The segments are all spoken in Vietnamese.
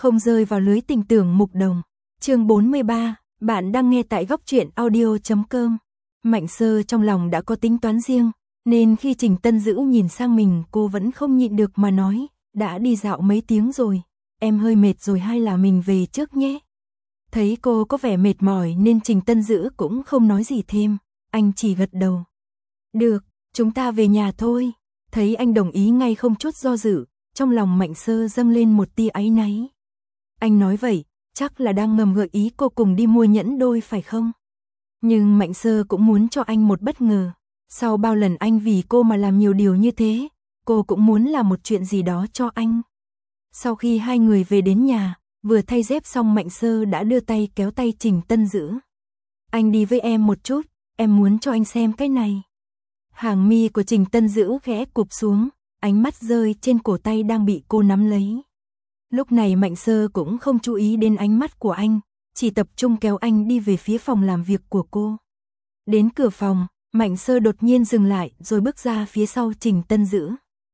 không rơi vào lưới tình tưởng mục đồng. Chương 43, bạn đang nghe tại góc truyện audio.com. Mạnh Sơ trong lòng đã có tính toán riêng, nên khi Trình Tân Dữ nhìn sang mình, cô vẫn không nhịn được mà nói, đã đi dạo mấy tiếng rồi, em hơi mệt rồi hay là mình về trước nhé. Thấy cô có vẻ mệt mỏi nên Trình Tân Dữ cũng không nói gì thêm, anh chỉ gật đầu. Được, chúng ta về nhà thôi. Thấy anh đồng ý ngay không chút do dự, trong lòng Mạnh Sơ dâng lên một tia áy náy. Anh nói vậy, chắc là đang ngầm gợi ý cô cùng đi mua nhẫn đôi phải không? Nhưng Mạnh Sơ cũng muốn cho anh một bất ngờ. Sau bao lần anh vì cô mà làm nhiều điều như thế, cô cũng muốn làm một chuyện gì đó cho anh. Sau khi hai người về đến nhà, vừa thay dép xong Mạnh Sơ đã đưa tay kéo tay Trình Tân Dữ. Anh đi với em một chút, em muốn cho anh xem cái này. Hàng mi của Trình Tân Dữ khẽ cụp xuống, ánh mắt rơi trên cổ tay đang bị cô nắm lấy. Lúc này Mạnh Sơ cũng không chú ý đến ánh mắt của anh, chỉ tập trung kéo anh đi về phía phòng làm việc của cô. Đến cửa phòng, Mạnh Sơ đột nhiên dừng lại rồi bước ra phía sau Trình Tân Dữ.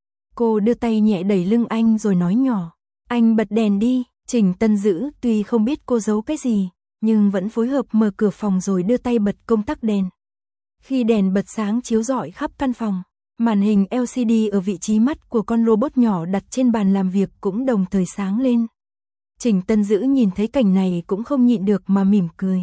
Cô đưa tay nhẹ đẩy lưng anh rồi nói nhỏ, anh bật đèn đi. Trình Tân Dữ tuy không biết cô giấu cái gì, nhưng vẫn phối hợp mở cửa phòng rồi đưa tay bật công tắc đèn. Khi đèn bật sáng chiếu rọi khắp căn phòng, màn hình LCD ở vị trí mắt của con robot nhỏ đặt trên bàn làm việc cũng đồng thời sáng lên. Trình Tân Dữ nhìn thấy cảnh này cũng không nhịn được mà mỉm cười.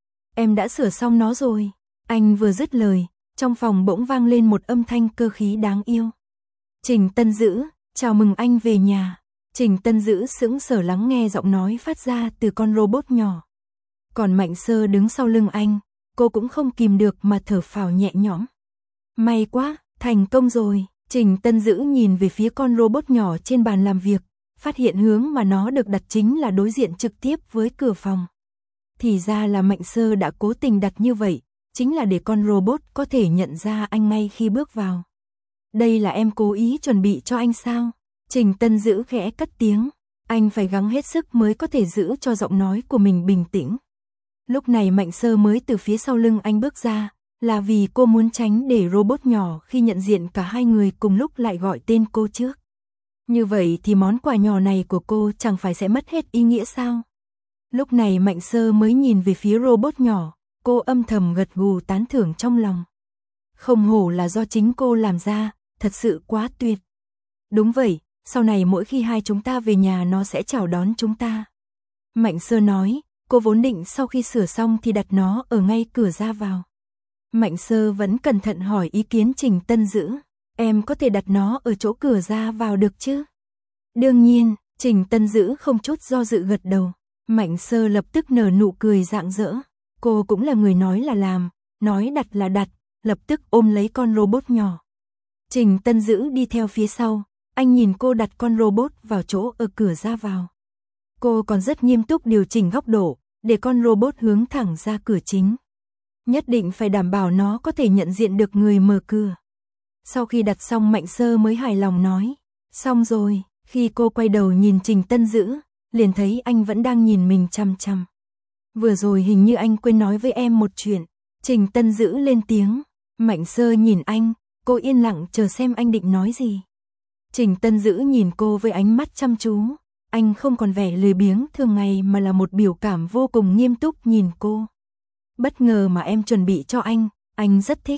Em đã sửa xong nó rồi. Anh vừa dứt lời, trong phòng bỗng vang lên một âm thanh cơ khí đáng yêu. Trình Tân Dữ, chào mừng anh về nhà. Trình Tân Dữ sững sờ lắng nghe giọng nói phát ra từ con robot nhỏ. Còn Mạnh Sơ đứng sau lưng anh, cô cũng không kìm được mà thở phào nhẹ nhõm. May quá, thành công rồi. Trình Tân Dữ nhìn về phía con robot nhỏ trên bàn làm việc, phát hiện hướng mà nó được đặt chính là đối diện trực tiếp với cửa phòng. Thì ra là Mạnh Sơ đã cố tình đặt như vậy, chính là để con robot có thể nhận ra anh ngay khi bước vào. Đây là em cố ý chuẩn bị cho anh sao? Trình Tân Dữ khẽ cất tiếng, anh phải gắng hết sức mới có thể giữ cho giọng nói của mình bình tĩnh. Lúc này Mạnh Sơ mới từ phía sau lưng anh bước ra, là vì cô muốn tránh để robot nhỏ khi nhận diện cả hai người cùng lúc lại gọi tên cô trước. Như vậy thì món quà nhỏ này của cô chẳng phải sẽ mất hết ý nghĩa sao? Lúc này Mạnh Sơ mới nhìn về phía robot nhỏ, cô âm thầm gật gù tán thưởng trong lòng. Không hổ là do chính cô làm ra, thật sự quá tuyệt. Đúng vậy, sau này mỗi khi hai chúng ta về nhà nó sẽ chào đón chúng ta. Mạnh Sơ nói, cô vốn định sau khi sửa xong thì đặt nó ở ngay cửa ra vào. Mạnh Sơ vẫn cẩn thận hỏi ý kiến Trình Tân Dữ, em có thể đặt nó ở chỗ cửa ra vào được chứ? Đương nhiên, Trình Tân Dữ không chút do dự gật đầu. Mạnh Sơ lập tức nở nụ cười rạng rỡ. Cô cũng là người nói là làm, nói đặt là đặt, lập tức ôm lấy con robot nhỏ. Trình Tân Dữ đi theo phía sau, anh nhìn cô đặt con robot vào chỗ ở cửa ra vào. Cô còn rất nghiêm túc điều chỉnh góc độ, để con robot hướng thẳng ra cửa chính. Nhất định phải đảm bảo nó có thể nhận diện được người mở cửa. Sau khi đặt xong Mạnh Sơ mới hài lòng nói, xong rồi. Khi cô quay đầu nhìn Trình Tân Dữ, liền thấy anh vẫn đang nhìn mình chằm chằm. Vừa rồi hình như anh quên nói với em một chuyện. Trình Tân Dữ lên tiếng. Mạnh Sơ nhìn anh, cô yên lặng chờ xem anh định nói gì. Trình Tân Dữ nhìn cô với ánh mắt chăm chú. Anh không còn vẻ lười biếng thường ngày mà là một biểu cảm vô cùng nghiêm túc nhìn cô. Bất ngờ mà em chuẩn bị cho anh rất thích.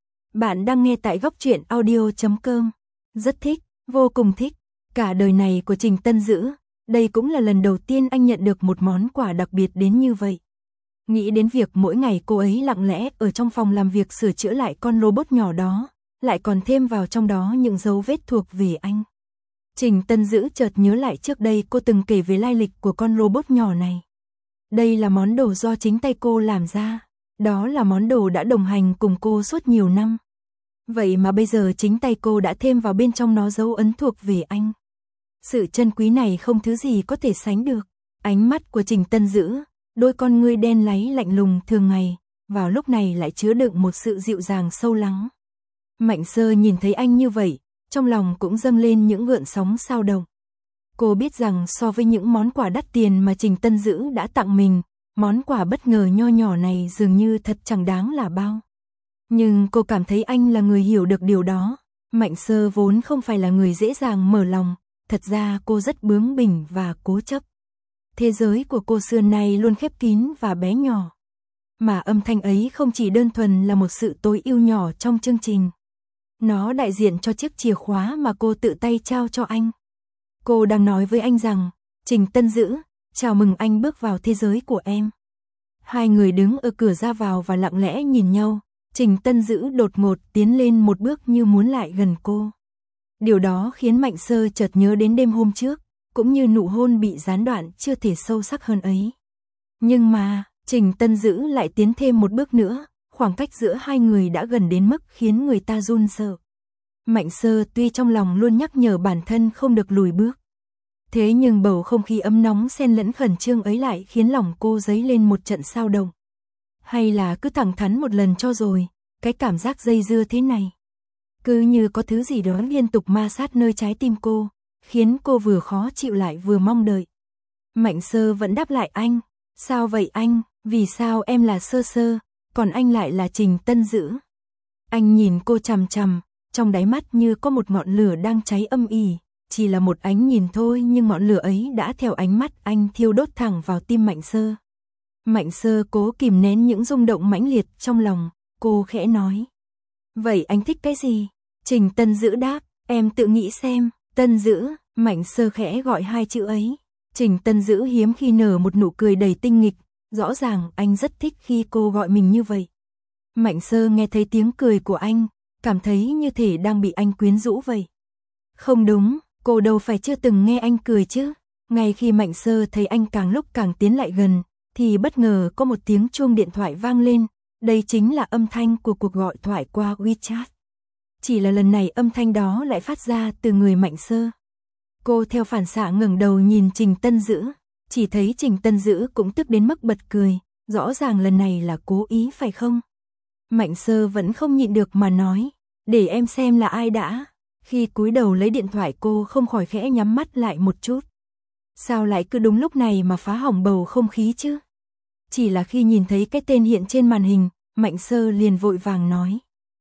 Bạn đang nghe tại góc truyện audio.com. Rất thích, vô cùng thích. Cả đời này của Trình Tân Dữ, đây cũng là lần đầu tiên anh nhận được một món quà đặc biệt đến như vậy. Nghĩ đến việc mỗi ngày cô ấy lặng lẽ ở trong phòng làm việc sửa chữa lại con robot nhỏ đó, lại còn thêm vào trong đó những dấu vết thuộc về anh. Trình Tân Dữ chợt nhớ lại trước đây cô từng kể về lai lịch của con robot nhỏ này. Đây là món đồ do chính tay cô làm ra, đó là món đồ đã đồng hành cùng cô suốt nhiều năm. Vậy mà bây giờ chính tay cô đã thêm vào bên trong nó dấu ấn thuộc về anh. Sự chân quý này không thứ gì có thể sánh được. Ánh mắt của Trình Tân Dữ, đôi con ngươi đen láy lạnh lùng thường ngày, vào lúc này lại chứa đựng một sự dịu dàng sâu lắng. Mạnh Sơ nhìn thấy anh như vậy, trong lòng cũng dâng lên những gợn sóng xao động. Cô biết rằng so với những món quà đắt tiền mà Trình Tân Dữ đã tặng mình, món quà bất ngờ nho nhỏ này dường như thật chẳng đáng là bao. Nhưng cô cảm thấy anh là người hiểu được điều đó. Mạnh Sơ vốn không phải là người dễ dàng mở lòng, thật ra cô rất bướng bỉnh và cố chấp. thế giới của cô xưa nay luôn khép kín và bé nhỏ. Mà âm thanh ấy không chỉ đơn thuần là một sự tối ưu nhỏ trong chương trình. Nó đại diện cho chiếc chìa khóa mà cô tự tay trao cho anh. Cô đang nói với anh rằng, Trình Tân Dữ, chào mừng anh bước vào thế giới của em. Hai người đứng ở cửa ra vào và lặng lẽ nhìn nhau. Trình Tân Dữ đột ngột tiến lên một bước như muốn lại gần cô. Điều đó khiến Mạnh Sơ chợt nhớ đến đêm hôm trước, cũng như nụ hôn bị gián đoạn chưa thể sâu sắc hơn ấy. Nhưng mà, Trình Tân Dữ lại tiến thêm một bước nữa, khoảng cách giữa hai người đã gần đến mức khiến người ta run sợ. Mạnh Sơ tuy trong lòng luôn nhắc nhở bản thân không được lùi bước. Thế nhưng bầu không khí ấm nóng xen lẫn khẩn trương ấy lại khiến lòng cô dấy lên một trận xao động. Hay là cứ thẳng thắn một lần cho rồi, cái cảm giác dây dưa thế này. Cứ như có thứ gì đó liên tục ma sát nơi trái tim cô, khiến cô vừa khó chịu lại vừa mong đợi. Mạnh Sơ vẫn đáp lại anh, sao vậy anh, vì sao em là Sơ Sơ, còn anh lại là Trình Tân Dữ. Anh nhìn cô chằm chằm, trong đáy mắt như có một ngọn lửa đang cháy âm ỉ, chỉ là một ánh nhìn thôi nhưng ngọn lửa ấy đã theo ánh mắt anh thiêu đốt thẳng vào tim Mạnh Sơ. Mạnh Sơ cố kìm nén những rung động mãnh liệt trong lòng, cô khẽ nói. Vậy anh thích cái gì? Trình Tân Dữ đáp, em tự nghĩ xem. Tân Dữ, Mạnh Sơ khẽ gọi hai chữ ấy. Trình Tân Dữ hiếm khi nở một nụ cười đầy tinh nghịch, rõ ràng anh rất thích khi cô gọi mình như vậy. Mạnh Sơ nghe thấy tiếng cười của anh, cảm thấy như thể đang bị anh quyến rũ vậy. Không đúng, cô đâu phải chưa từng nghe anh cười chứ. Ngay khi Mạnh Sơ thấy anh càng lúc càng tiến lại gần, thì bất ngờ có một tiếng chuông điện thoại vang lên. Đây chính là âm thanh của cuộc gọi thoại qua WeChat. Chỉ là lần này âm thanh đó lại phát ra từ người Mạnh Sơ. Cô theo phản xạ ngẩng đầu nhìn Trình Tân Dữ, chỉ thấy Trình Tân Dữ cũng tức đến mức bật cười, rõ ràng lần này là cố ý phải không? Mạnh Sơ vẫn không nhịn được mà nói, để em xem là ai đã. Khi cúi đầu lấy điện thoại cô không khỏi khẽ nhắm mắt lại một chút. Sao lại cứ đúng lúc này mà phá hỏng bầu không khí chứ? Chỉ là khi nhìn thấy cái tên hiện trên màn hình, Mạnh Sơ liền vội vàng nói.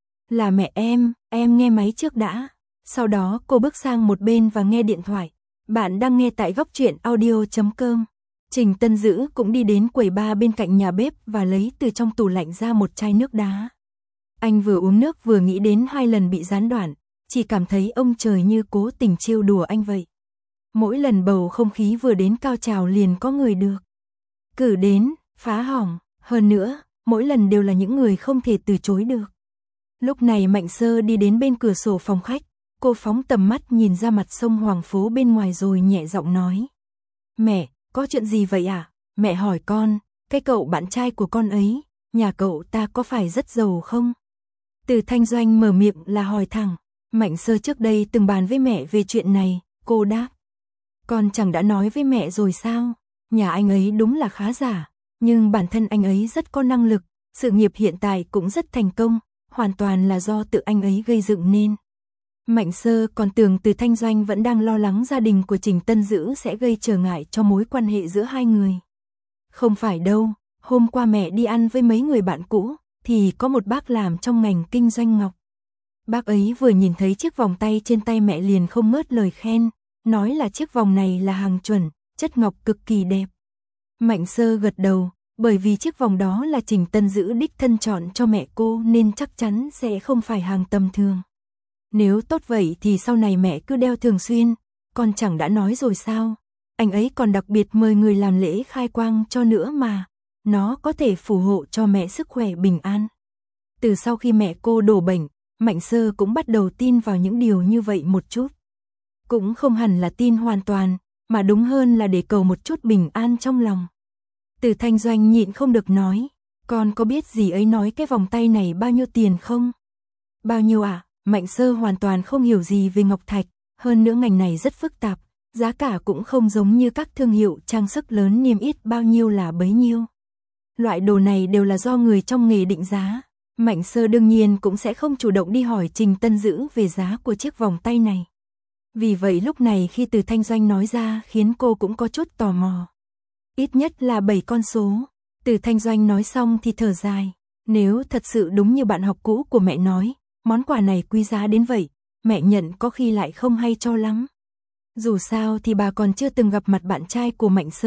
Là mẹ em nghe máy trước đã. Sau đó cô bước sang một bên và nghe điện thoại. Bạn đang nghe tại góc truyện audio.com. Trình Tân Dữ cũng đi đến quầy bar bên cạnh nhà bếp và lấy từ trong tủ lạnh ra một chai nước đá. Anh vừa uống nước vừa nghĩ đến 2 lần bị gián đoạn, chỉ cảm thấy ông trời như cố tình trêu đùa anh vậy. Mỗi lần bầu không khí vừa đến cao trào liền có người được cử đến, phá hỏng, hơn nữa, mỗi lần đều là những người không thể từ chối được. Lúc này Mạnh Sơ đi đến bên cửa sổ phòng khách, cô phóng tầm mắt nhìn ra mặt sông Hoàng Phố bên ngoài rồi nhẹ giọng nói. Mẹ, có chuyện gì vậy à? Mẹ hỏi con, cái cậu bạn trai của con ấy, nhà cậu ta có phải rất giàu không? Từ Thanh Doanh mở miệng là hỏi thẳng. Mạnh Sơ trước đây từng bàn với mẹ về chuyện này, cô đáp. Con chẳng đã nói với mẹ rồi sao? Nhà anh ấy đúng là khá giả, nhưng bản thân anh ấy rất có năng lực, sự nghiệp hiện tại cũng rất thành công, hoàn toàn là do tự anh ấy gây dựng nên. Mạnh Sơ còn tưởng Từ Thanh Doanh vẫn đang lo lắng gia đình của Trình Tân Dữ sẽ gây trở ngại cho mối quan hệ giữa hai người. Không phải đâu, hôm qua mẹ đi ăn với mấy người bạn cũ, thì có một bác làm trong ngành kinh doanh ngọc. Bác ấy vừa nhìn thấy chiếc vòng tay trên tay mẹ liền không ngớt lời khen, nói là chiếc vòng này là hàng chuẩn, chất ngọc cực kỳ đẹp. Mạnh Sơ gật đầu, bởi vì chiếc vòng đó là Trình Tân Dữ đích thân chọn cho mẹ cô nên chắc chắn sẽ không phải hàng tầm thường. Nếu tốt vậy thì sau này mẹ cứ đeo thường xuyên, con chẳng đã nói rồi sao? Anh ấy còn đặc biệt mời người làm lễ khai quang cho nữa mà, nó có thể phù hộ cho mẹ sức khỏe bình an. Từ sau khi mẹ cô đổ bệnh, Mạnh Sơ cũng bắt đầu tin vào những điều như vậy một chút. Cũng không hẳn là tin hoàn toàn, mà đúng hơn là để cầu một chút bình an trong lòng. Từ Thanh Doanh nhịn không được nói, con có biết gì ấy nói cái vòng tay này bao nhiêu tiền không? Bao nhiêu ạ? Mạnh Sơ hoàn toàn không hiểu gì về ngọc thạch, hơn nữa ngành này rất phức tạp, giá cả cũng không giống như các thương hiệu trang sức lớn niêm yết bao nhiêu là bấy nhiêu. Loại đồ này đều là do người trong nghề định giá. Mạnh Sơ đương nhiên cũng sẽ không chủ động đi hỏi Trình Tân Dữ về giá của chiếc vòng tay này. Vì vậy lúc này khi Từ Thanh Doanh nói ra khiến cô cũng có chút tò mò. Ít nhất là 7 con số. Từ Thanh Doanh nói xong thì thở dài. Nếu thật sự đúng như bạn học cũ của mẹ nói, món quà này quý giá đến vậy, mẹ nhận có khi lại không hay cho lắm. Dù sao thì bà còn chưa từng gặp mặt bạn trai của Mạnh Sơ,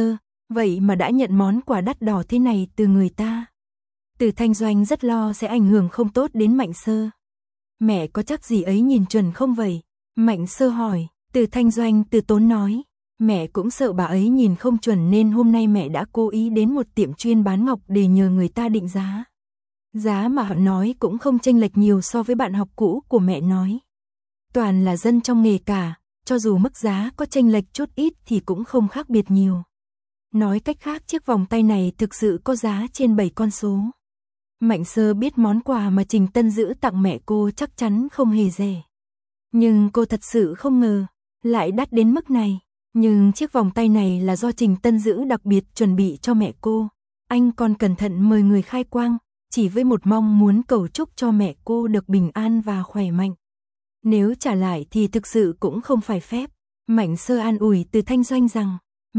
vậy mà đã nhận món quà đắt đỏ thế này từ người ta. Từ Thanh Doanh rất lo sẽ ảnh hưởng không tốt đến Mạnh Sơ. Mẹ có chắc gì ấy nhìn chuẩn không vậy? Mạnh Sơ hỏi. Từ Thanh Doanh từ tốn nói. Mẹ cũng sợ bà ấy nhìn không chuẩn nên hôm nay mẹ đã cố ý đến một tiệm chuyên bán ngọc để nhờ người ta định giá. Giá mà họ nói cũng không chênh lệch nhiều so với bạn học cũ của mẹ nói. Toàn là dân trong nghề cả, cho dù mức giá có chênh lệch chút ít thì cũng không khác biệt nhiều. Nói cách khác chiếc vòng tay này thực sự có giá trên 7 con số. Mạnh Sơ biết món quà mà Trình Tân Dữ tặng mẹ cô chắc chắn không hề rẻ. Nhưng cô thật sự không ngờ, lại đắt đến mức này. Nhưng chiếc vòng tay này là do Trình Tân Dữ đặc biệt chuẩn bị cho mẹ cô. Anh còn cẩn thận mời người khai quang, chỉ với một mong muốn cầu chúc cho mẹ cô được bình an và khỏe mạnh. Nếu trả lại thì thực sự cũng không phải phép. Mạnh Sơ an ủi Từ Thanh Doanh rằng,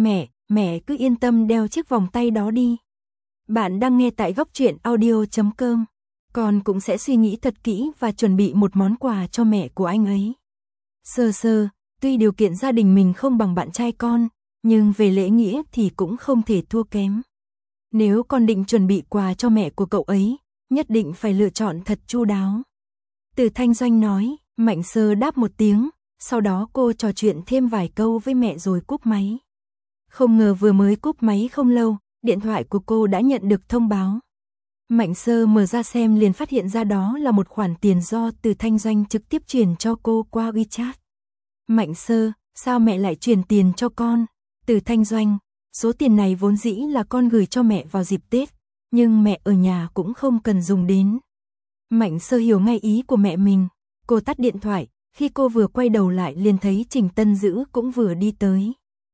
mẹ cứ yên tâm đeo chiếc vòng tay đó đi. Bạn đang nghe tại góc truyện audio.com. Con cũng sẽ suy nghĩ thật kỹ và chuẩn bị một món quà cho mẹ của anh ấy. Sơ, tuy điều kiện gia đình mình không bằng bạn trai con, nhưng về lễ nghĩa thì cũng không thể thua kém. Nếu con định chuẩn bị quà cho mẹ của cậu ấy, nhất định phải lựa chọn thật chu đáo. Từ Thanh Doanh nói. Mạnh Sơ đáp một tiếng, sau đó cô trò chuyện thêm vài câu với mẹ rồi cúp máy. Không ngờ vừa mới cúp máy không lâu, điện thoại của cô đã nhận được thông báo. Mạnh Sơ mở ra xem liền phát hiện ra đó là một khoản tiền do Từ Thanh Doanh trực tiếp chuyển cho cô qua WeChat. Mạnh Sơ, sao mẹ lại chuyển tiền cho con? Từ Thanh Doanh, số tiền này vốn dĩ là con gửi cho mẹ vào dịp Tết, nhưng mẹ ở nhà cũng không cần dùng đến. Mạnh Sơ hiểu ngay ý của mẹ mình. Cô tắt điện thoại, khi cô vừa quay đầu lại liền thấy Trình Tân Dữ cũng vừa đi tới.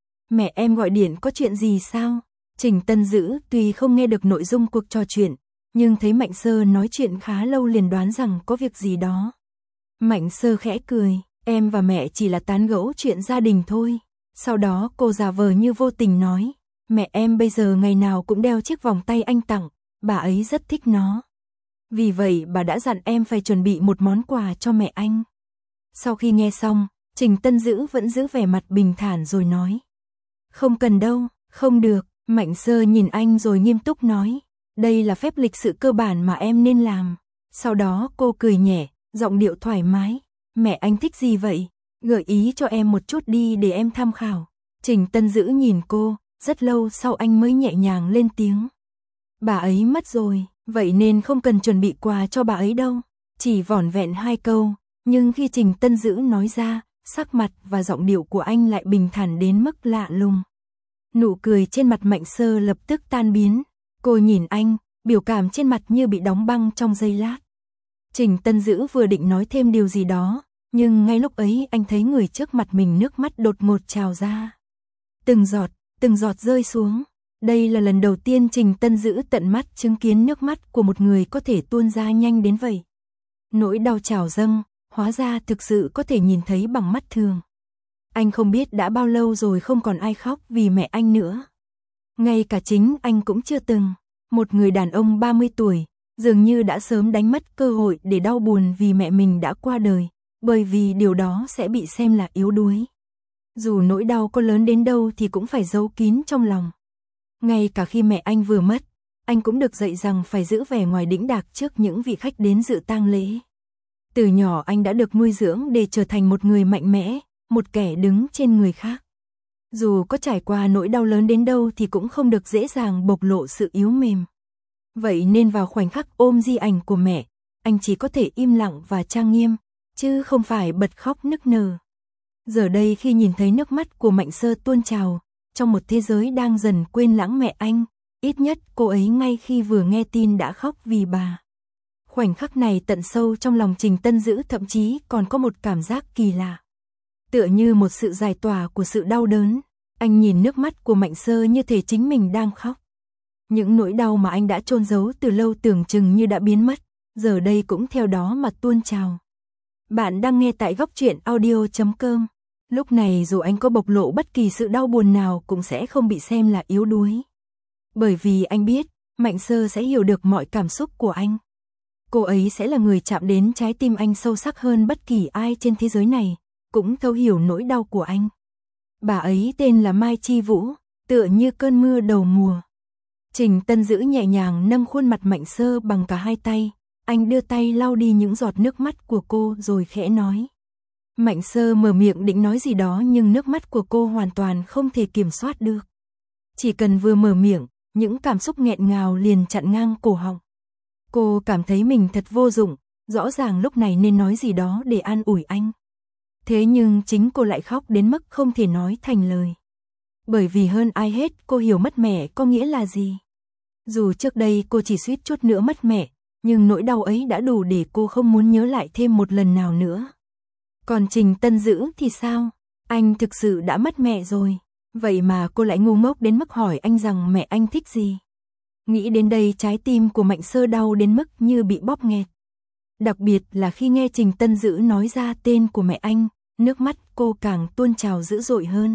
Mẹ em gọi điện có chuyện gì sao? Trình Tân Dữ tuy không nghe được nội dung cuộc trò chuyện, nhưng thấy Mạnh Sơ nói chuyện khá lâu liền đoán rằng có việc gì đó. Mạnh Sơ khẽ cười, em và mẹ chỉ là tán gẫu chuyện gia đình thôi. Sau đó cô giả vờ như vô tình nói, mẹ em bây giờ ngày nào cũng đeo chiếc vòng tay anh tặng, bà ấy rất thích nó. Vì vậy bà đã dặn em phải chuẩn bị một món quà cho mẹ anh. Sau khi nghe xong, Trình Tân Dữ vẫn giữ vẻ mặt bình thản rồi nói. Không cần đâu, không được. Mạnh Sơ nhìn anh rồi nghiêm túc nói. Đây là phép lịch sự cơ bản mà em nên làm. Sau đó cô cười nhẹ, giọng điệu thoải mái. Mẹ anh thích gì vậy? Gợi ý cho em một chút đi để em tham khảo. Trình Tân Dữ nhìn cô, rất lâu sau anh mới nhẹ nhàng lên tiếng. Bà ấy mất rồi. Vậy nên không cần chuẩn bị quà cho bà ấy đâu. Chỉ vỏn vẹn 2 câu, nhưng khi Trình Tân Dữ nói ra, sắc mặt và giọng điệu của anh lại bình thản đến mức lạ lùng. Nụ cười trên mặt Mạnh Sơ lập tức tan biến. Cô nhìn anh, biểu cảm trên mặt như bị đóng băng trong giây lát. Trình Tân Dữ vừa định nói thêm điều gì đó, nhưng ngay lúc ấy anh thấy người trước mặt mình nước mắt đột ngột trào ra. Từng giọt rơi xuống. Đây là lần đầu tiên Trình Tân Dữ tận mắt chứng kiến nước mắt của một người có thể tuôn ra nhanh đến vậy. Nỗi đau trào dâng, hóa ra thực sự có thể nhìn thấy bằng mắt thường. Anh không biết đã bao lâu rồi không còn ai khóc vì mẹ anh nữa. Ngay cả chính anh cũng chưa từng. Một người đàn ông 30 tuổi, dường như đã sớm đánh mất cơ hội để đau buồn vì mẹ mình đã qua đời, bởi vì điều đó sẽ bị xem là yếu đuối. Dù nỗi đau có lớn đến đâu thì cũng phải giấu kín trong lòng. Ngay cả khi mẹ anh vừa mất, anh cũng được dạy rằng phải giữ vẻ ngoài đĩnh đạc trước những vị khách đến dự tang lễ. Từ nhỏ anh đã được nuôi dưỡng để trở thành một người mạnh mẽ, một kẻ đứng trên người khác. Dù có trải qua nỗi đau lớn đến đâu thì cũng không được dễ dàng bộc lộ sự yếu mềm. Vậy nên vào khoảnh khắc ôm di ảnh của mẹ, anh chỉ có thể im lặng và trang nghiêm, chứ không phải bật khóc nức nở. Giờ đây khi nhìn thấy nước mắt của Mạnh Sơ tuôn trào, trong một thế giới đang dần quên lãng mẹ anh, ít nhất cô ấy ngay khi vừa nghe tin đã khóc vì bà. Khoảnh khắc này tận sâu trong lòng Trình Tân Dữ thậm chí còn có một cảm giác kỳ lạ. Tựa như một sự giải tỏa của sự đau đớn, anh nhìn nước mắt của Mạnh Sơ như thể chính mình đang khóc. Những nỗi đau mà anh đã chôn giấu từ lâu tưởng chừng như đã biến mất, giờ đây cũng theo đó mà tuôn trào. Bạn đang nghe tại góc truyện audio.com. Lúc này dù anh có bộc lộ bất kỳ sự đau buồn nào cũng sẽ không bị xem là yếu đuối. Bởi vì anh biết, Mạnh Sơ sẽ hiểu được mọi cảm xúc của anh. Cô ấy sẽ là người chạm đến trái tim anh sâu sắc hơn bất kỳ ai trên thế giới này, cũng thấu hiểu nỗi đau của anh. Bà ấy tên là Mai Chi Vũ, tựa như cơn mưa đầu mùa. Trình Tân Dữ nhẹ nhàng nâng khuôn mặt Mạnh Sơ bằng cả hai tay, anh đưa tay lau đi những giọt nước mắt của cô rồi khẽ nói. Mạnh Sơ mở miệng định nói gì đó nhưng nước mắt của cô hoàn toàn không thể kiểm soát được. Chỉ cần vừa mở miệng, những cảm xúc nghẹn ngào liền chặn ngang cổ họng. Cô cảm thấy mình thật vô dụng, rõ ràng lúc này nên nói gì đó để an ủi anh. Thế nhưng chính cô lại khóc đến mức không thể nói thành lời. Bởi vì hơn ai hết cô hiểu mất mẹ có nghĩa là gì. Dù trước đây cô chỉ suýt chút nữa mất mẹ, nhưng nỗi đau ấy đã đủ để cô không muốn nhớ lại thêm một lần nào nữa. Còn Trình Tân Dữ thì sao? Anh thực sự đã mất mẹ rồi. Vậy mà cô lại ngu ngốc đến mức hỏi anh rằng mẹ anh thích gì. Nghĩ đến đây trái tim của Mạnh Sơ đau đến mức như bị bóp nghẹt. Đặc biệt là khi nghe Trình Tân Dữ nói ra tên của mẹ anh, nước mắt cô càng tuôn trào dữ dội hơn.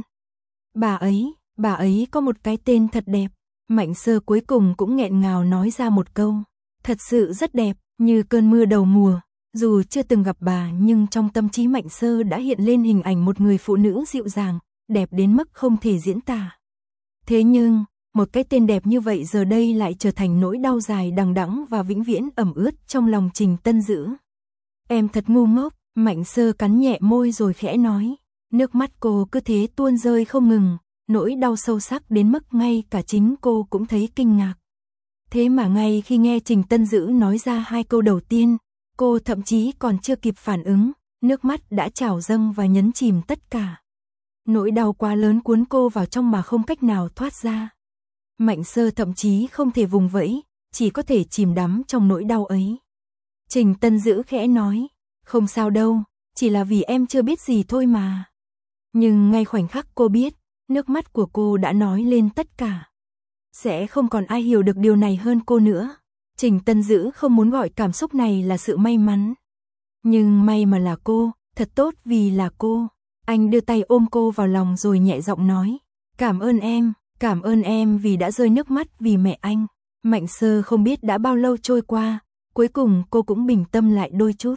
Bà ấy có một cái tên thật đẹp. Mạnh Sơ cuối cùng cũng nghẹn ngào nói ra một câu. Thật sự rất đẹp, như cơn mưa đầu mùa. Dù chưa từng gặp bà nhưng trong tâm trí Mạnh Sơ đã hiện lên hình ảnh một người phụ nữ dịu dàng, đẹp đến mức không thể diễn tả. Thế nhưng, một cái tên đẹp như vậy giờ đây lại trở thành nỗi đau dài đằng đẵng và vĩnh viễn ẩm ướt trong lòng Trình Tân Dữ. Em thật ngu ngốc, Mạnh Sơ cắn nhẹ môi rồi khẽ nói. Nước mắt cô cứ thế tuôn rơi không ngừng, nỗi đau sâu sắc đến mức ngay cả chính cô cũng thấy kinh ngạc. Thế mà ngay khi nghe Trình Tân Dữ nói ra hai câu đầu tiên, cô thậm chí còn chưa kịp phản ứng, nước mắt đã trào dâng và nhấn chìm tất cả. Nỗi đau quá lớn cuốn cô vào trong mà không cách nào thoát ra. Mạnh Sơ thậm chí không thể vùng vẫy, chỉ có thể chìm đắm trong nỗi đau ấy. Trình Tân Dữ khẽ nói, không sao đâu, chỉ là vì em chưa biết gì thôi mà. Nhưng ngay khoảnh khắc cô biết, nước mắt của cô đã nói lên tất cả. Sẽ không còn ai hiểu được điều này hơn cô nữa. Trình Tân Dữ không muốn gọi cảm xúc này là sự may mắn. Nhưng may mà là cô, thật tốt vì là cô. Anh đưa tay ôm cô vào lòng rồi nhẹ giọng nói. Cảm ơn em vì đã rơi nước mắt vì mẹ anh. Mạnh Sơ không biết đã bao lâu trôi qua, cuối cùng cô cũng bình tâm lại đôi chút.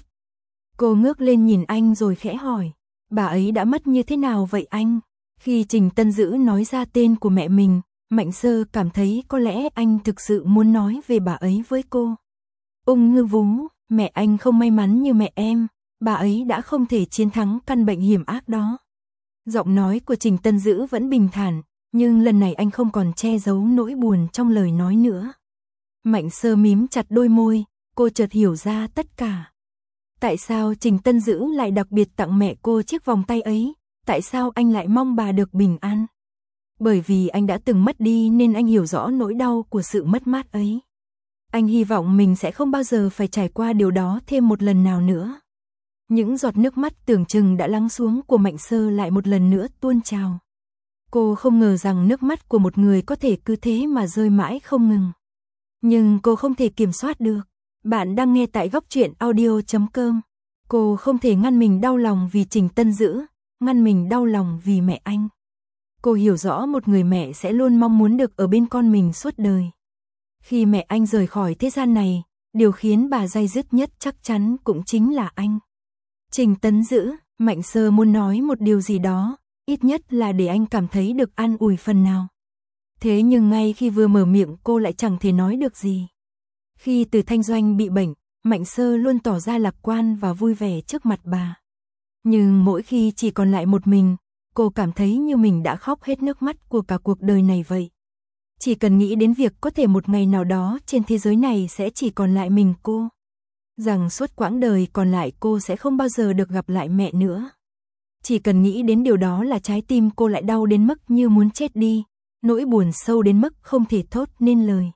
Cô ngước lên nhìn anh rồi khẽ hỏi. Bà ấy đã mất như thế nào vậy anh? Khi Trình Tân Dữ nói ra tên của mẹ mình, Mạnh Sơ cảm thấy có lẽ anh thực sự muốn nói về bà ấy với cô. Ung thư vú, mẹ anh không may mắn như mẹ em, bà ấy đã không thể chiến thắng căn bệnh hiểm ác đó. Giọng nói của Trình Tân Dữ vẫn bình thản, nhưng lần này anh không còn che giấu nỗi buồn trong lời nói nữa. Mạnh Sơ mím chặt đôi môi, cô chợt hiểu ra tất cả. Tại sao Trình Tân Dữ lại đặc biệt tặng mẹ cô chiếc vòng tay ấy? Tại sao anh lại mong bà được bình an? Bởi vì anh đã từng mất đi nên anh hiểu rõ nỗi đau của sự mất mát ấy. Anh hy vọng mình sẽ không bao giờ phải trải qua điều đó thêm một lần nào nữa. Những giọt nước mắt tưởng chừng đã lắng xuống của Mạnh Sơ lại một lần nữa tuôn trào. Cô không ngờ rằng nước mắt của một người có thể cứ thế mà rơi mãi không ngừng. Nhưng cô không thể kiểm soát được. Bạn đang nghe tại Góc Truyện Audio.com. Cô không thể ngăn mình đau lòng vì Trình Tân Dữ, ngăn mình đau lòng vì mẹ anh. Cô hiểu rõ một người mẹ sẽ luôn mong muốn được ở bên con mình suốt đời. Khi mẹ anh rời khỏi thế gian này, điều khiến bà day dứt nhất chắc chắn cũng chính là anh. Trình Tân Dữ, Mạnh Sơ muốn nói một điều gì đó, ít nhất là để anh cảm thấy được an ủi phần nào. Thế nhưng ngay khi vừa mở miệng cô lại chẳng thể nói được gì. Khi Từ Thanh Doanh bị bệnh, Mạnh Sơ luôn tỏ ra lạc quan và vui vẻ trước mặt bà. Nhưng mỗi khi chỉ còn lại một mình, cô cảm thấy như mình đã khóc hết nước mắt của cả cuộc đời này vậy. Chỉ cần nghĩ đến việc có thể một ngày nào đó trên thế giới này sẽ chỉ còn lại mình cô. Rằng suốt quãng đời còn lại cô sẽ không bao giờ được gặp lại mẹ nữa. Chỉ cần nghĩ đến điều đó là trái tim cô lại đau đến mức như muốn chết đi, nỗi buồn sâu đến mức không thể thốt nên lời.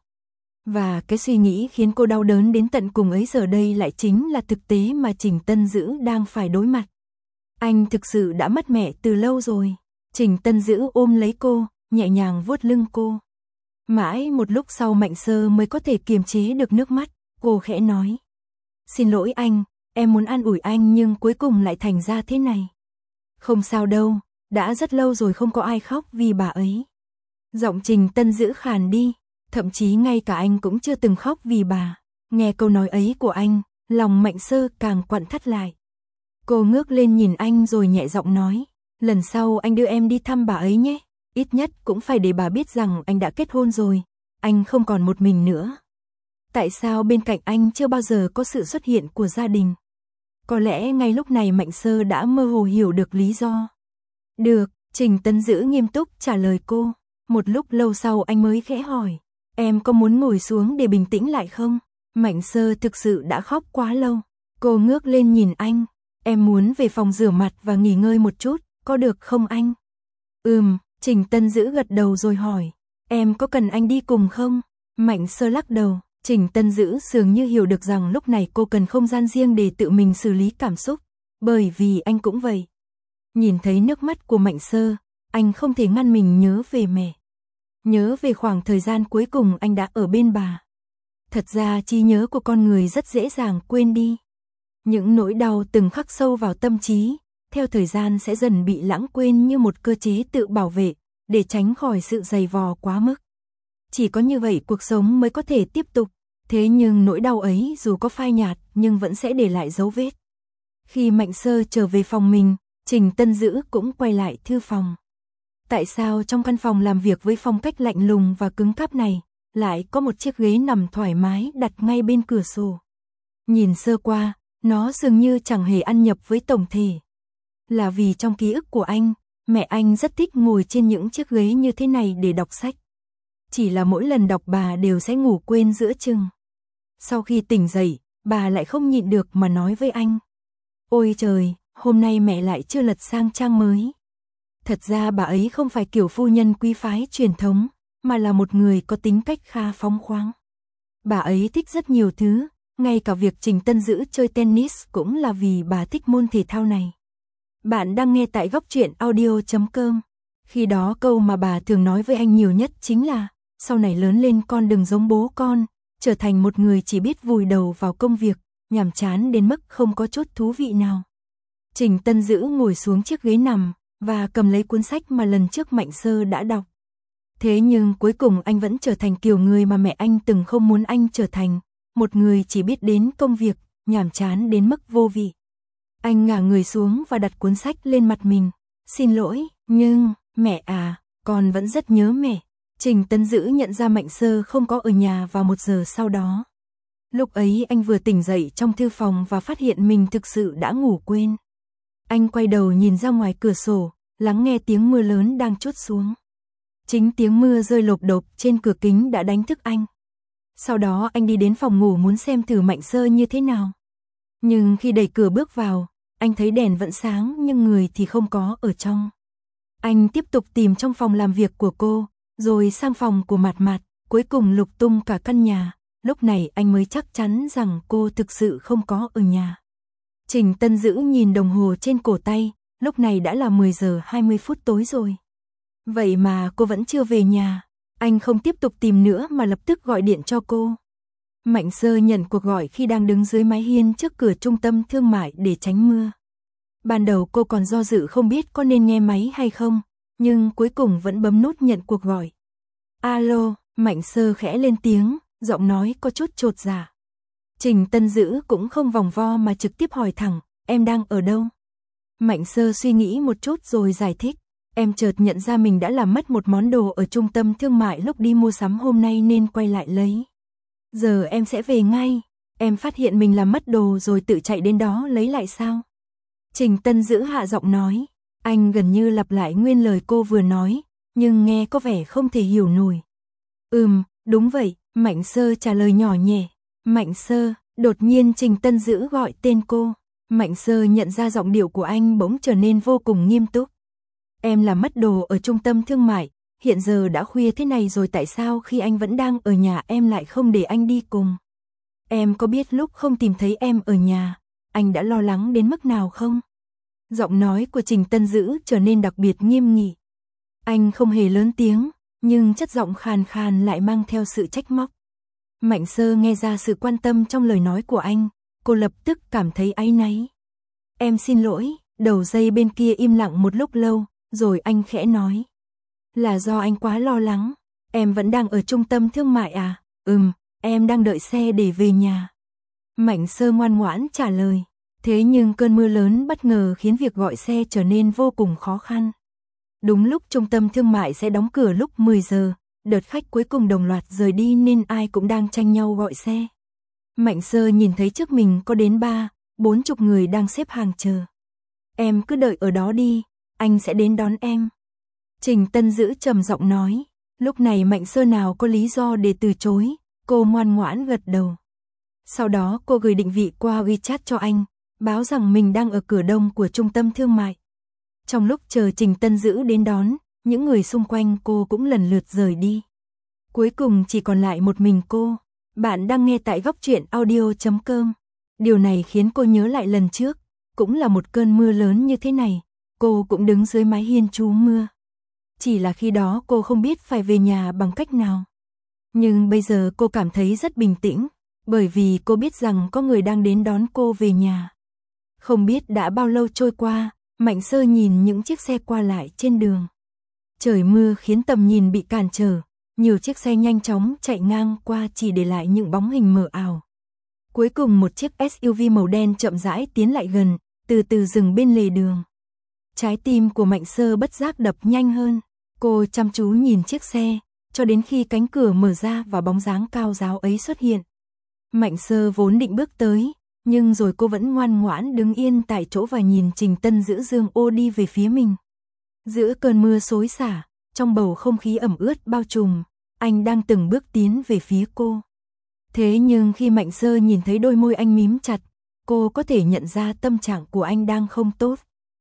Và cái suy nghĩ khiến cô đau đớn đến tận cùng ấy giờ đây lại chính là thực tế mà Trình Tân Dữ đang phải đối mặt. Anh thực sự đã mất mẹ từ lâu rồi. Trình Tân Dữ ôm lấy cô, nhẹ nhàng vuốt lưng cô. Mãi một lúc sau Mạnh Sơ mới có thể kiềm chế được nước mắt, cô khẽ nói. Xin lỗi anh, em muốn an ủi anh nhưng cuối cùng lại thành ra thế này. Không sao đâu, đã rất lâu rồi không có ai khóc vì bà ấy. Giọng Trình Tân Dữ khàn đi, thậm chí ngay cả anh cũng chưa từng khóc vì bà. Nghe câu nói ấy của anh, lòng Mạnh Sơ càng quặn thắt lại. Cô ngước lên nhìn anh rồi nhẹ giọng nói, lần sau anh đưa em đi thăm bà ấy nhé. ít nhất cũng phải để bà biết rằng anh đã kết hôn rồi, anh không còn một mình nữa. Tại sao bên cạnh anh chưa bao giờ có sự xuất hiện của gia đình? Có lẽ ngay lúc này Mạnh Sơ đã mơ hồ hiểu được lý do. Được, Trình Tân Dữ nghiêm túc trả lời cô. Một lúc lâu sau anh mới khẽ hỏi, em có muốn ngồi xuống để bình tĩnh lại không? Mạnh Sơ thực sự đã khóc quá lâu. Cô ngước lên nhìn anh, em muốn về phòng rửa mặt và nghỉ ngơi một chút, có được không anh? Trình Tân Dữ gật đầu rồi hỏi, em có cần anh đi cùng không? Mạnh Sơ lắc đầu. Trình Tân Dữ dường như hiểu được rằng lúc này cô cần không gian riêng để tự mình xử lý cảm xúc, bởi vì anh cũng vậy. Nhìn thấy nước mắt của Mạnh Sơ, anh không thể ngăn mình nhớ về mẹ. Nhớ về khoảng thời gian cuối cùng anh đã ở bên bà. Thật ra trí nhớ của con người rất dễ dàng quên đi. Những nỗi đau từng khắc sâu vào tâm trí, theo thời gian sẽ dần bị lãng quên như một cơ chế tự bảo vệ, để tránh khỏi sự dày vò quá mức. Chỉ có như vậy cuộc sống mới có thể tiếp tục, thế nhưng nỗi đau ấy dù có phai nhạt nhưng vẫn sẽ để lại dấu vết. Khi Mạnh Sơ trở về phòng mình, Trình Tân Dữ cũng quay lại thư phòng. Tại sao trong căn phòng làm việc với phong cách lạnh lùng và cứng cáp này, lại có một chiếc ghế nằm thoải mái đặt ngay bên cửa sổ? Nhìn sơ qua, nó dường như chẳng hề ăn nhập với tổng thể. Là vì trong ký ức của anh, mẹ anh rất thích ngồi trên những chiếc ghế như thế này để đọc sách. Chỉ là mỗi lần đọc bà đều sẽ ngủ quên giữa chừng. Sau khi tỉnh dậy, bà lại không nhịn được mà nói với anh. Ôi trời, hôm nay mẹ lại chưa lật sang trang mới. Thật ra bà ấy không phải kiểu phu nhân quý phái truyền thống, mà là một người có tính cách khá phóng khoáng. Bà ấy thích rất nhiều thứ, ngay cả việc Trình Tân Dữ chơi tennis cũng là vì bà thích môn thể thao này. Bạn đang nghe tại Góc Truyện Audio.com. Khi đó câu mà bà thường nói với anh nhiều nhất chính là, sau này lớn lên con đừng giống bố con, trở thành một người chỉ biết vùi đầu vào công việc, nhàm chán đến mức không có chút thú vị nào. Trình Tân Dữ ngồi xuống chiếc ghế nằm, và cầm lấy cuốn sách mà lần trước Mạnh Sơ đã đọc. Thế nhưng cuối cùng anh vẫn trở thành kiểu người mà mẹ anh từng không muốn anh trở thành, một người chỉ biết đến công việc, nhàm chán đến mức vô vị. Anh ngả người xuống và đặt cuốn sách lên mặt mình. Xin lỗi, nhưng, mẹ à, con vẫn rất nhớ mẹ. Trình Tân Dữ nhận ra Mạnh Sơ không có ở nhà vào 1 giờ sau đó. Lúc ấy anh vừa tỉnh dậy trong thư phòng và phát hiện mình thực sự đã ngủ quên. Anh quay đầu nhìn ra ngoài cửa sổ, lắng nghe tiếng mưa lớn đang trút xuống. Chính tiếng mưa rơi lộp độp trên cửa kính đã đánh thức anh. Sau đó anh đi đến phòng ngủ muốn xem thử Mạnh Sơ như thế nào. Nhưng khi đẩy cửa bước vào, anh thấy đèn vẫn sáng nhưng người thì không có ở trong. Anh tiếp tục tìm trong phòng làm việc của cô, rồi sang phòng của Mạt Mạt, cuối cùng lục tung cả căn nhà. Lúc này anh mới chắc chắn rằng cô thực sự không có ở nhà. Trình Tân Dữ nhìn đồng hồ trên cổ tay, lúc này đã là 10 giờ 20 phút tối rồi. Vậy mà cô vẫn chưa về nhà. Anh không tiếp tục tìm nữa mà lập tức gọi điện cho cô. Mạnh Sơ nhận cuộc gọi khi đang đứng dưới mái hiên trước cửa trung tâm thương mại để tránh mưa. Ban đầu cô còn do dự không biết có nên nghe máy hay không, nhưng cuối cùng vẫn bấm nút nhận cuộc gọi. Alo, Mạnh Sơ khẽ lên tiếng, giọng nói có chút chột dạ. Trình Tân Dữ cũng không vòng vo mà trực tiếp hỏi thẳng, em đang ở đâu? Mạnh Sơ suy nghĩ một chút rồi giải thích, em chợt nhận ra mình đã làm mất một món đồ ở trung tâm thương mại lúc đi mua sắm hôm nay nên quay lại lấy. Giờ em sẽ về ngay, em phát hiện mình làm mất đồ rồi tự chạy đến đó lấy lại sao? Trình Tân Dữ hạ giọng nói, anh gần như lặp lại nguyên lời cô vừa nói, nhưng nghe có vẻ không thể hiểu nổi. Đúng vậy, Mạnh Sơ trả lời nhỏ nhẹ. Mạnh Sơ, đột nhiên Trình Tân Dữ gọi tên cô. Mạnh Sơ nhận ra giọng điệu của anh bỗng trở nên vô cùng nghiêm túc. Em làm mất đồ ở trung tâm thương mại, hiện giờ đã khuya thế này rồi tại sao khi anh vẫn đang ở nhà em lại không để anh đi cùng? Em có biết lúc không tìm thấy em ở nhà, anh đã lo lắng đến mức nào không? Giọng nói của Trình Tân Dữ trở nên đặc biệt nghiêm nghị. Anh không hề lớn tiếng, nhưng chất giọng khàn khàn lại mang theo sự trách móc. Mạnh Sơ nghe ra sự quan tâm trong lời nói của anh, cô lập tức cảm thấy áy náy. Em xin lỗi, đầu dây bên kia im lặng một lúc lâu, rồi anh khẽ nói. Là do anh quá lo lắng, em vẫn đang ở trung tâm thương mại à? Em đang đợi xe để về nhà. Mạnh Sơ ngoan ngoãn trả lời, thế nhưng cơn mưa lớn bất ngờ khiến việc gọi xe trở nên vô cùng khó khăn. Đúng lúc trung tâm thương mại sẽ đóng cửa lúc 10 giờ, đợt khách cuối cùng đồng loạt rời đi nên ai cũng đang tranh nhau gọi xe. Mạnh Sơ nhìn thấy trước mình có đến 30-40 người đang xếp hàng chờ. Em cứ đợi ở đó đi, anh sẽ đến đón em. Trình Tân Dữ trầm giọng nói. Lúc này Mạnh Sơ nào có lý do để từ chối, cô ngoan ngoãn gật đầu. Sau đó cô gửi định vị qua WeChat cho anh, báo rằng mình đang ở cửa đông của trung tâm thương mại. Trong lúc chờ Trình Tân Dữ đến đón, những người xung quanh cô cũng lần lượt rời đi. Cuối cùng chỉ còn lại một mình cô. Bạn đang nghe tại góc truyện audio.com. Điều này khiến cô nhớ lại lần trước, cũng là một cơn mưa lớn như thế này, cô cũng đứng dưới mái hiên trú mưa. Chỉ là khi đó cô không biết phải về nhà bằng cách nào. Nhưng bây giờ cô cảm thấy rất bình tĩnh, bởi vì cô biết rằng có người đang đến đón cô về nhà. Không biết đã bao lâu trôi qua, Mạnh Sơ nhìn những chiếc xe qua lại trên đường. Trời mưa khiến tầm nhìn bị cản trở, nhiều chiếc xe nhanh chóng chạy ngang qua chỉ để lại những bóng hình mờ ảo. Cuối cùng một chiếc SUV màu đen chậm rãi tiến lại gần, từ từ dừng bên lề đường. Trái tim của Mạnh Sơ bất giác đập nhanh hơn, cô chăm chú nhìn chiếc xe, cho đến khi cánh cửa mở ra và bóng dáng cao ráo ấy xuất hiện. Mạnh Sơ vốn định bước tới, nhưng rồi cô vẫn ngoan ngoãn đứng yên tại chỗ và nhìn Trình Tân Dữ dương ô đi về phía mình. Giữa cơn mưa xối xả, trong bầu không khí ẩm ướt bao trùm, anh đang từng bước tiến về phía cô. Thế nhưng khi Mạnh Sơ nhìn thấy đôi môi anh mím chặt, cô có thể nhận ra tâm trạng của anh đang không tốt.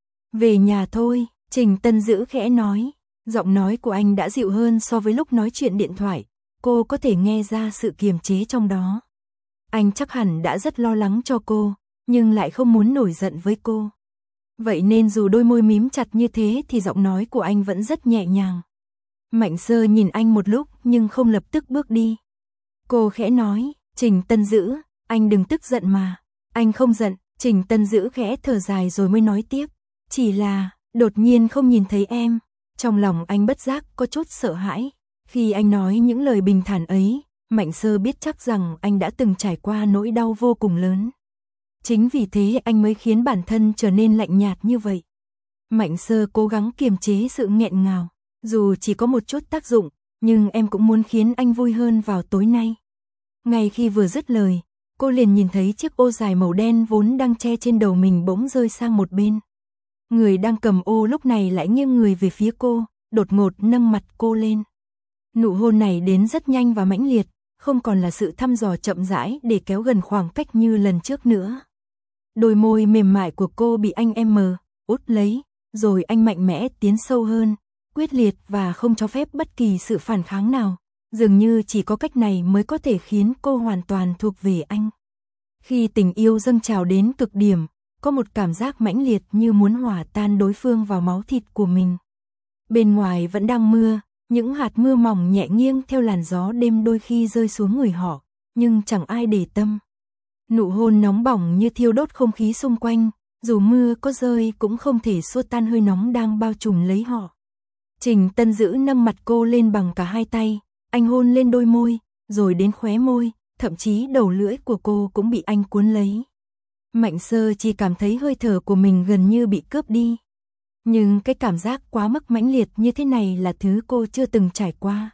Về nhà thôi, Trình Tân Dữ khẽ nói. Giọng nói của anh đã dịu hơn so với lúc nói chuyện điện thoại, cô có thể nghe ra sự kiềm chế trong đó. Anh chắc hẳn đã rất lo lắng cho cô, nhưng lại không muốn nổi giận với cô. Vậy nên dù đôi môi mím chặt như thế thì giọng nói của anh vẫn rất nhẹ nhàng. Mạnh Sơ nhìn anh một lúc nhưng không lập tức bước đi. Cô khẽ nói, Trình Tân Dữ, anh đừng tức giận mà. Anh không giận, Trình Tân Dữ khẽ thở dài rồi mới nói tiếp. Chỉ là, đột nhiên không nhìn thấy em. Trong lòng anh bất giác có chút sợ hãi. Khi anh nói những lời bình thản ấy, Mạnh Sơ biết chắc rằng anh đã từng trải qua nỗi đau vô cùng lớn. Chính vì thế anh mới khiến bản thân trở nên lạnh nhạt như vậy. Mạnh Sơ cố gắng kiềm chế sự nghẹn ngào. Dù chỉ có một chút tác dụng, nhưng em cũng muốn khiến anh vui hơn vào tối nay. Ngay khi vừa dứt lời, cô liền nhìn thấy chiếc ô dài màu đen vốn đang che trên đầu mình bỗng rơi sang một bên. Người đang cầm ô lúc này lại nghiêng người về phía cô, đột ngột nâng mặt cô lên. Nụ hôn này đến rất nhanh và mãnh liệt, không còn là sự thăm dò chậm rãi để kéo gần khoảng cách như lần trước nữa. Đôi môi mềm mại của cô bị anh út lấy, rồi anh mạnh mẽ tiến sâu hơn, quyết liệt và không cho phép bất kỳ sự phản kháng nào. Dường như chỉ có cách này mới có thể khiến cô hoàn toàn thuộc về anh. Khi tình yêu dâng trào đến cực điểm, có một cảm giác mãnh liệt như muốn hòa tan đối phương vào máu thịt của mình. Bên ngoài vẫn đang mưa, những hạt mưa mỏng nhẹ nghiêng theo làn gió đêm đôi khi rơi xuống người họ, nhưng chẳng ai để tâm. Nụ hôn nóng bỏng như thiêu đốt không khí xung quanh, dù mưa có rơi cũng không thể xua tan hơi nóng đang bao trùm lấy họ. Trình Tân Dữ nâng mặt cô lên bằng cả hai tay, anh hôn lên đôi môi, rồi đến khóe môi, thậm chí đầu lưỡi của cô cũng bị anh cuốn lấy. Mạnh Sơ chỉ cảm thấy hơi thở của mình gần như bị cướp đi. Nhưng cái cảm giác quá mức mãnh liệt như thế này là thứ cô chưa từng trải qua.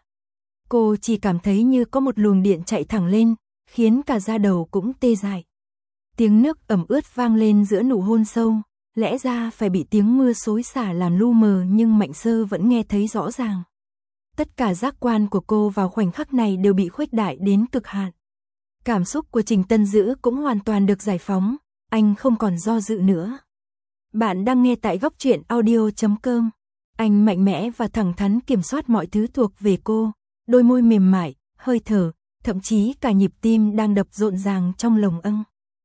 Cô chỉ cảm thấy như có một luồng điện chạy thẳng lên, khiến cả da đầu cũng tê dại. Tiếng nước ẩm ướt vang lên giữa nụ hôn sâu, lẽ ra phải bị tiếng mưa xối xả làm lu mờ nhưng Mạnh Sơ vẫn nghe thấy rõ ràng. Tất cả giác quan của cô vào khoảnh khắc này đều bị khuếch đại đến cực hạn. Cảm xúc của Trình Tân Dữ cũng hoàn toàn được giải phóng, anh không còn do dự nữa. Bạn đang nghe tại góc truyện audio.com. Anh mạnh mẽ và thẳng thắn kiểm soát mọi thứ thuộc về cô, đôi môi mềm mại, hơi thở, thậm chí cả nhịp tim đang đập rộn ràng trong lồng âng.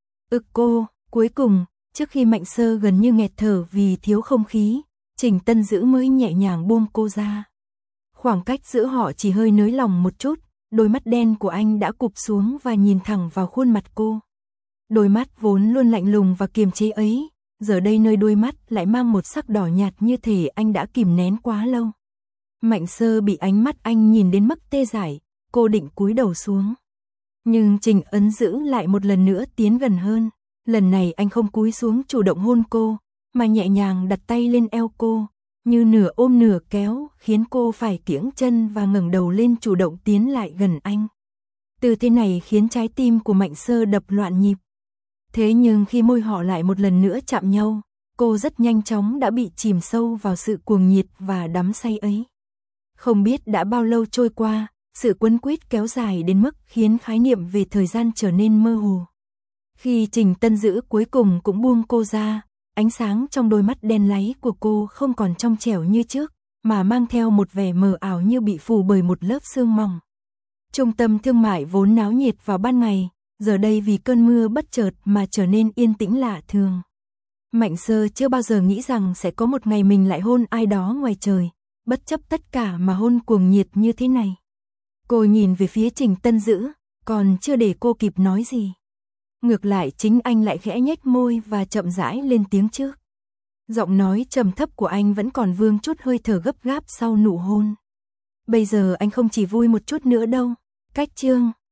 Cô, cuối cùng, trước khi Mạnh Sơ gần như nghẹt thở vì thiếu không khí, Trình Tân Dữ mới nhẹ nhàng buông cô ra. Khoảng cách giữa họ chỉ hơi nới lỏng một chút, đôi mắt đen của anh đã cụp xuống và nhìn thẳng vào khuôn mặt cô. Đôi mắt vốn luôn lạnh lùng và kiềm chế ấy, giờ đây nơi đôi mắt lại mang một sắc đỏ nhạt như thể anh đã kìm nén quá lâu. Mạnh Sơ bị ánh mắt anh nhìn đến mức tê dại, cô định cúi đầu xuống. Nhưng Trình Ấn Dữ lại một lần nữa tiến gần hơn. Lần này anh không cúi xuống chủ động hôn cô, mà nhẹ nhàng đặt tay lên eo cô, như nửa ôm nửa kéo, khiến cô phải kiễng chân và ngẩng đầu lên chủ động tiến lại gần anh. Tư thế này khiến trái tim của Mạnh Sơ đập loạn nhịp. Thế nhưng khi môi họ lại một lần nữa chạm nhau, cô rất nhanh chóng đã bị chìm sâu vào sự cuồng nhiệt và đắm say ấy. Không biết đã bao lâu trôi qua, sự quấn quýt kéo dài đến mức khiến khái niệm về thời gian trở nên mơ hồ. Khi Trình Tân Dữ cuối cùng cũng buông cô ra, ánh sáng trong đôi mắt đen láy của cô không còn trong trẻo như trước, mà mang theo một vẻ mờ ảo như bị phủ bởi một lớp sương mỏng. Trung tâm thương mại vốn náo nhiệt vào ban ngày, giờ đây vì cơn mưa bất chợt mà trở nên yên tĩnh lạ thường. Mạnh Sơ chưa bao giờ nghĩ rằng sẽ có một ngày mình lại hôn ai đó ngoài trời, bất chấp tất cả mà hôn cuồng nhiệt như thế này. Cô nhìn về phía Trình Tân Dữ, còn chưa để cô kịp nói gì. Ngược lại chính anh lại khẽ nhếch môi và chậm rãi lên tiếng trước. Giọng nói trầm thấp của anh vẫn còn vương chút hơi thở gấp gáp sau nụ hôn. Bây giờ anh không chỉ vui một chút nữa đâu. Cách chương